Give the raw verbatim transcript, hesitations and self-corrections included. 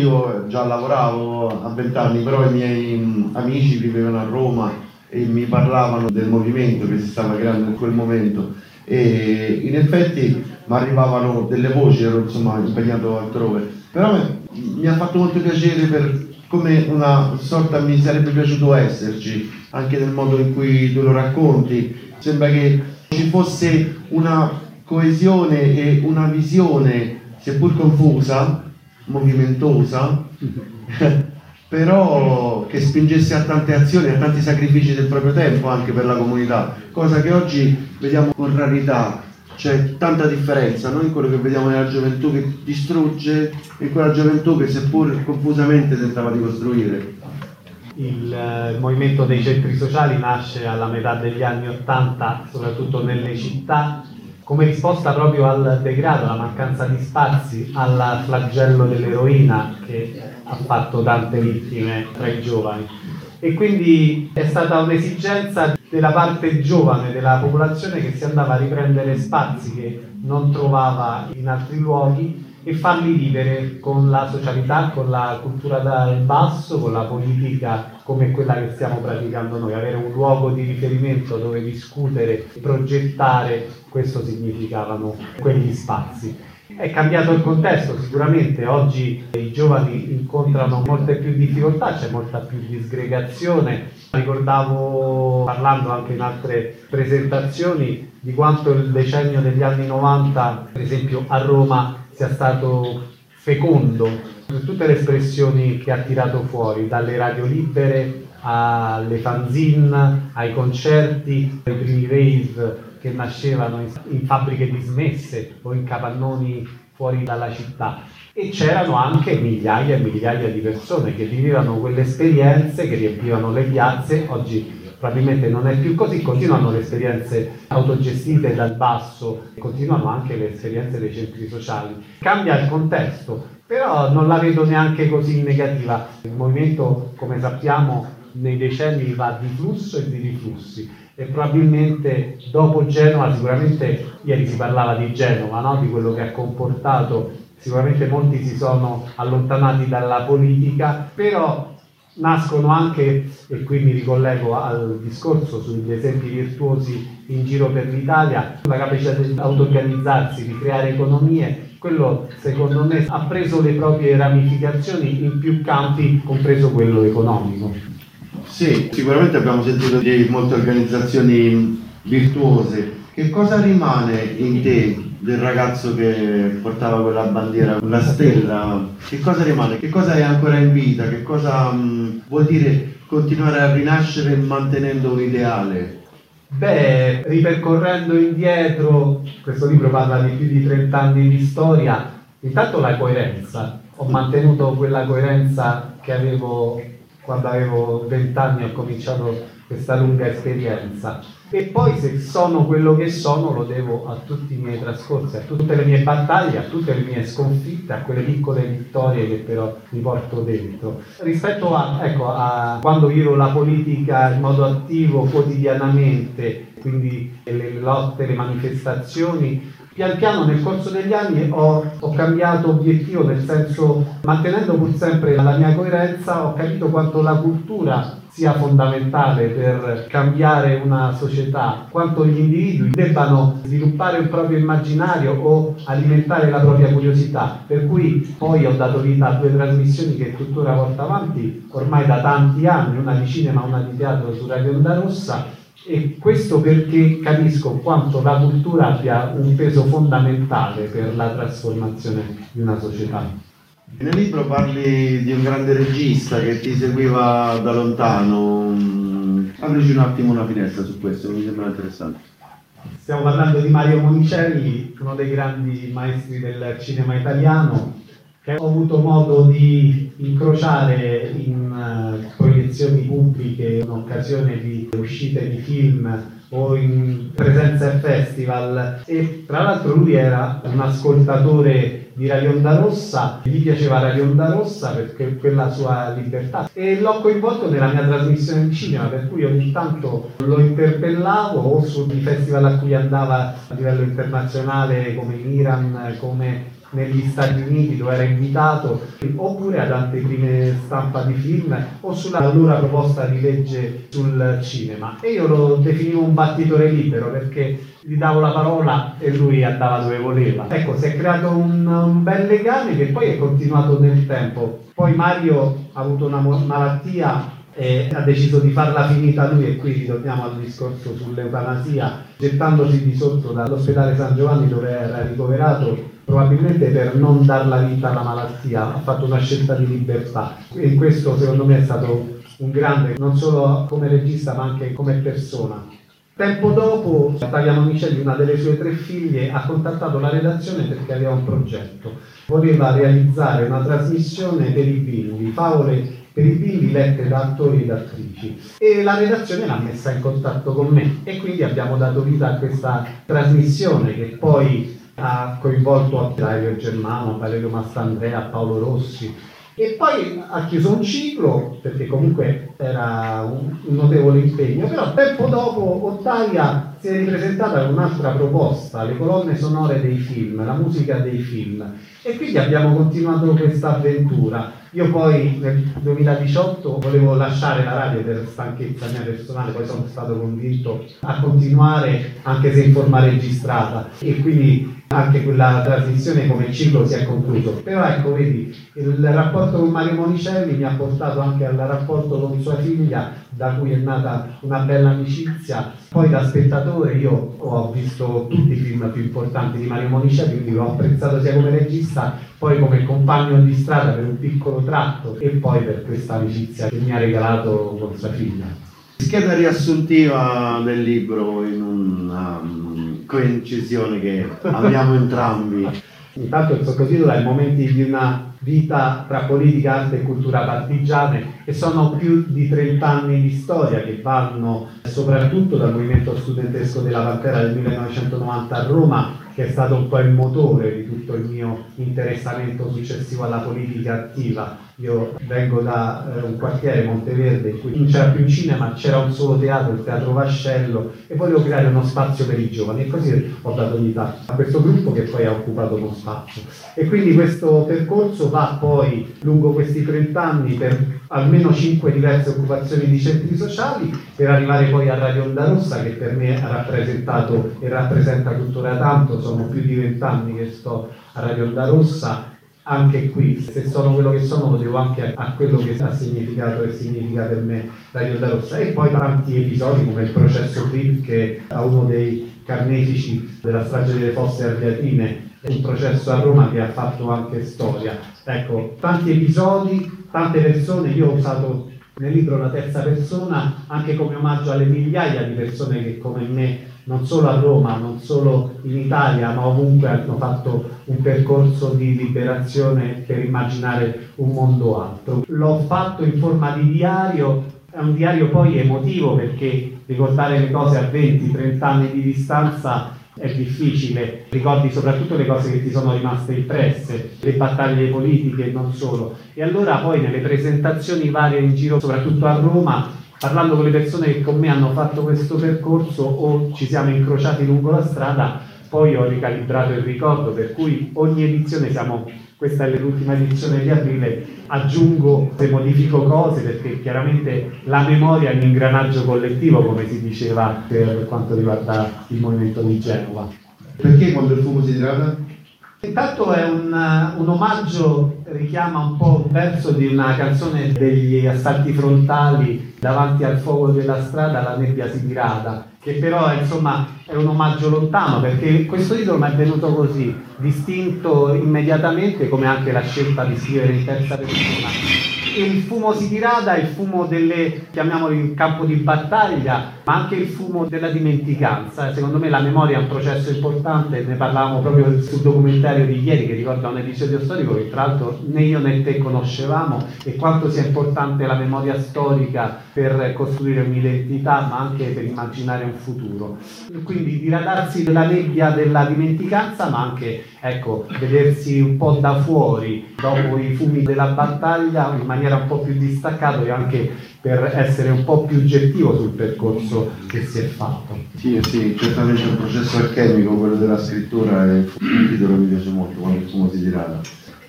io già lavoravo a vent'anni, però i miei mh, amici vivevano a Roma e mi parlavano del movimento che si stava creando in quel momento, e in effetti mi arrivavano delle voci, ero insomma impegnato altrove, però mi ha fatto molto piacere per come una sorta mi sarebbe piaciuto esserci, anche nel modo in cui tu lo racconti. Sembra che ci fosse una coesione e una visione, seppur confusa, movimentosa, però che spingesse a tante azioni, a tanti sacrifici del proprio tempo anche per la comunità, cosa che oggi vediamo con rarità. C'è tanta differenza, no? In quello che vediamo nella gioventù che distrugge e in quella gioventù che seppur confusamente tentava di costruire. Il eh, movimento dei centri sociali nasce alla metà degli anni Ottanta, soprattutto nelle città, come risposta proprio al degrado, alla mancanza di spazi, al flagello dell'eroina che ha fatto tante vittime tra i giovani. E quindi è stata un'esigenza della parte giovane della popolazione che si andava a riprendere spazi che non trovava in altri luoghi e farli vivere con la socialità, con la cultura dal basso, con la politica come quella che stiamo praticando noi, avere un luogo di riferimento dove discutere, progettare, questo significavano quegli spazi. È cambiato il contesto sicuramente, oggi i giovani incontrano molte più difficoltà, c'è molta più disgregazione. Ricordavo, parlando anche in altre presentazioni, di quanto il decennio degli anni novanta, per esempio a Roma, sia stato fecondo per tutte le espressioni che ha tirato fuori, dalle radio libere alle fanzine, ai concerti, ai primi rave che nascevano in, in fabbriche dismesse o in capannoni fuori dalla città, e c'erano anche migliaia e migliaia di persone che vivevano quelle esperienze, che riempivano le piazze. Oggi probabilmente non è più così, continuano le esperienze autogestite dal basso, continuano anche le esperienze dei centri sociali. Cambia il contesto, però non la vedo neanche così negativa. Il movimento, come sappiamo, nei decenni va di flusso e di riflussi, e probabilmente dopo Genova, sicuramente ieri si parlava di Genova, no? Di quello che ha comportato, sicuramente molti si sono allontanati dalla politica, però nascono anche, e qui mi ricollego al discorso sugli esempi virtuosi in giro per l'Italia, la capacità di auto-organizzarsi, di creare economie. Quello secondo me ha preso le proprie ramificazioni in più campi, compreso quello economico. Sì, sicuramente abbiamo sentito di molte organizzazioni virtuose. Che cosa rimane in te del ragazzo che portava quella bandiera, la stella? Che cosa rimane? Che cosa è ancora in vita? Che cosa mh, vuol dire continuare a rinascere mantenendo un ideale? Beh, ripercorrendo indietro, questo libro parla di più di trenta anni di storia, intanto la coerenza. Ho mantenuto quella coerenza che avevo quando avevo vent'anni, ho cominciato questa lunga esperienza, e poi se sono quello che sono lo devo a tutti i miei trascorsi, a tutte le mie battaglie, a tutte le mie sconfitte, a quelle piccole vittorie che però mi porto dentro. Rispetto a, ecco, a quando vivo la politica in modo attivo quotidianamente, quindi le lotte, le manifestazioni, pian piano nel corso degli anni ho, ho cambiato obiettivo, nel senso, mantenendo pur sempre la mia coerenza, ho capito quanto la cultura sia fondamentale per cambiare una società, quanto gli individui debbano sviluppare un proprio immaginario o alimentare la propria curiosità, per cui poi ho dato vita a due trasmissioni che tuttora porto avanti ormai da tanti anni, una di cinema e una di teatro su Radio Onda Rossa. E questo perché capisco quanto la cultura abbia un peso fondamentale per la trasformazione di una società. Nel libro parli di un grande regista che ti seguiva da lontano. Aprici un attimo una finestra su questo, mi sembra interessante. Stiamo parlando di Mario Monicelli, uno dei grandi maestri del cinema italiano, che ho avuto modo di incrociare in uh, proiezioni pubbliche, in occasione di uscite di film o in presenze a festival, e tra l'altro lui era un ascoltatore di Radio Onda Rossa, gli piaceva Radio Onda Rossa perché quella sua libertà, e l'ho coinvolto nella mia trasmissione di cinema, per cui ogni tanto lo interpellavo o sui festival a cui andava a livello internazionale, come in Iran, come negli Stati Uniti dove era invitato, oppure ad anteprime stampa di film o sulla allora proposta di legge sul cinema. E io lo definivo un battitore libero perché gli davo la parola e lui andava dove voleva. Ecco, si è creato un, un bel legame che poi è continuato nel tempo. Poi Mario ha avuto una malattia e ha deciso di farla finita lui, e qui ritorniamo al discorso sull'eutanasia, gettandosi di sotto dall'ospedale San Giovanni dove era ricoverato, probabilmente per non dar la vita alla malattia. Ha fatto una scelta di libertà e questo secondo me è stato un grande, non solo come regista ma anche come persona. Tempo dopo Ottavia Monicelli, una delle sue tre figlie, ha contattato la redazione perché aveva un progetto, voleva realizzare una trasmissione per i bimbi, favole per i bimbi lette da attori ed attrici, e la redazione l'ha messa in contatto con me e quindi abbiamo dato vita a questa trasmissione che poi ha coinvolto Dario Germano, Valerio Mastandrea, Paolo Rossi, e poi ha chiuso un ciclo perché comunque era un, un notevole impegno. Però tempo dopo Ottavia si è ripresentata con un'altra proposta, le colonne sonore dei film, la musica dei film, e quindi abbiamo continuato questa avventura. Io poi nel duemiladiciotto volevo lasciare la radio per stanchezza mia personale, poi sono stato convinto a continuare anche se in forma registrata, e quindi anche quella trasmissione come ciclo si è concluso. Però ecco, vedi, il rapporto con Mario Monicelli mi ha portato anche al rapporto con sua figlia, da cui è nata una bella amicizia. Poi da spettatore io ho visto tutti i film più importanti di Mario Monicelli, quindi l'ho apprezzato sia come regista, poi come compagno di strada per un piccolo tratto, e poi per questa amicizia che mi ha regalato con sua figlia. Scheda riassuntiva del libro in una um, coincisione che abbiamo entrambi. Intanto il sottotitolo è Momenti di una vita tra politica, arte e cultura partigiane, e sono più di trent'anni di storia che vanno soprattutto dal movimento studentesco della Pantera del millenovecentonovanta a Roma, che è stato un po' il motore di tutto il mio interessamento successivo alla politica attiva. Io vengo da eh, un quartiere, Monteverde, in cui non c'era più un cinema, c'era un solo teatro, il Teatro Vascello, e volevo creare uno spazio per i giovani, e così ho dato vita a questo gruppo che poi ha occupato uno spazio. E quindi questo percorso va poi lungo questi trent'anni per almeno cinque diverse occupazioni di centri sociali, per arrivare poi a Radio Onda Rossa, che per me ha rappresentato e rappresenta tuttora tanto. Sono più di vent'anni che sto a Radio Onda Rossa. Anche qui, se sono quello che sono, lo devo anche a, a quello che ha significato e significa per me Radio Onda Rossa. E poi tanti episodi come il processo Clip, che a uno dei carnefici della strage delle Fosse Ardeatine, un processo a Roma che ha fatto anche storia. Ecco, tanti episodi, tante persone. Io ho usato nel libro la terza persona anche come omaggio alle migliaia di persone che come me, non solo a Roma, non solo in Italia, ma ovunque, hanno fatto un percorso di liberazione per immaginare un mondo altro. L'ho fatto in forma di diario, è un diario poi emotivo, perché ricordare le cose a venti trenta anni di distanza è difficile, ricordi soprattutto le cose che ti sono rimaste impresse, le battaglie politiche e non solo. E allora poi nelle presentazioni varie in giro, soprattutto a Roma, parlando con le persone che con me hanno fatto questo percorso o ci siamo incrociati lungo la strada, poi ho ricalibrato il ricordo, per cui ogni edizione, siamo, questa è l'ultima edizione di aprile, aggiungo e modifico cose, perché chiaramente la memoria è un ingranaggio collettivo, come si diceva per quanto riguarda il movimento di Genova. Perché Quando il fumo si dirada? Intanto è un, un omaggio, richiama un po' un verso di una canzone degli Assalti Frontali, Davanti al fuoco della strada la nebbia si dirada, che però insomma è un omaggio lontano, perché questo titolo mi è venuto così, distinto immediatamente, come anche la scelta di scrivere in terza persona. Il fumo si dirada, il fumo delle, chiamiamolo, in campo di battaglia, ma anche il fumo della dimenticanza. Secondo me la memoria è un processo importante, ne parlavamo proprio sul documentario di ieri, che ricorda un episodio storico che tra l'altro né io né te conoscevamo, e quanto sia importante la memoria storica per costruire un'identità, ma anche per immaginare un futuro. Quindi diradarsi della nebbia della dimenticanza, ma anche, ecco, vedersi un po' da fuori dopo i fumi della battaglia in maniera un po' più distaccata, e anche per essere un po' più oggettivo sul percorso che si è fatto. Sì, sì, certamente è un processo alchemico quello della scrittura, e il titolo mi piace molto, quando il fumo si dirada.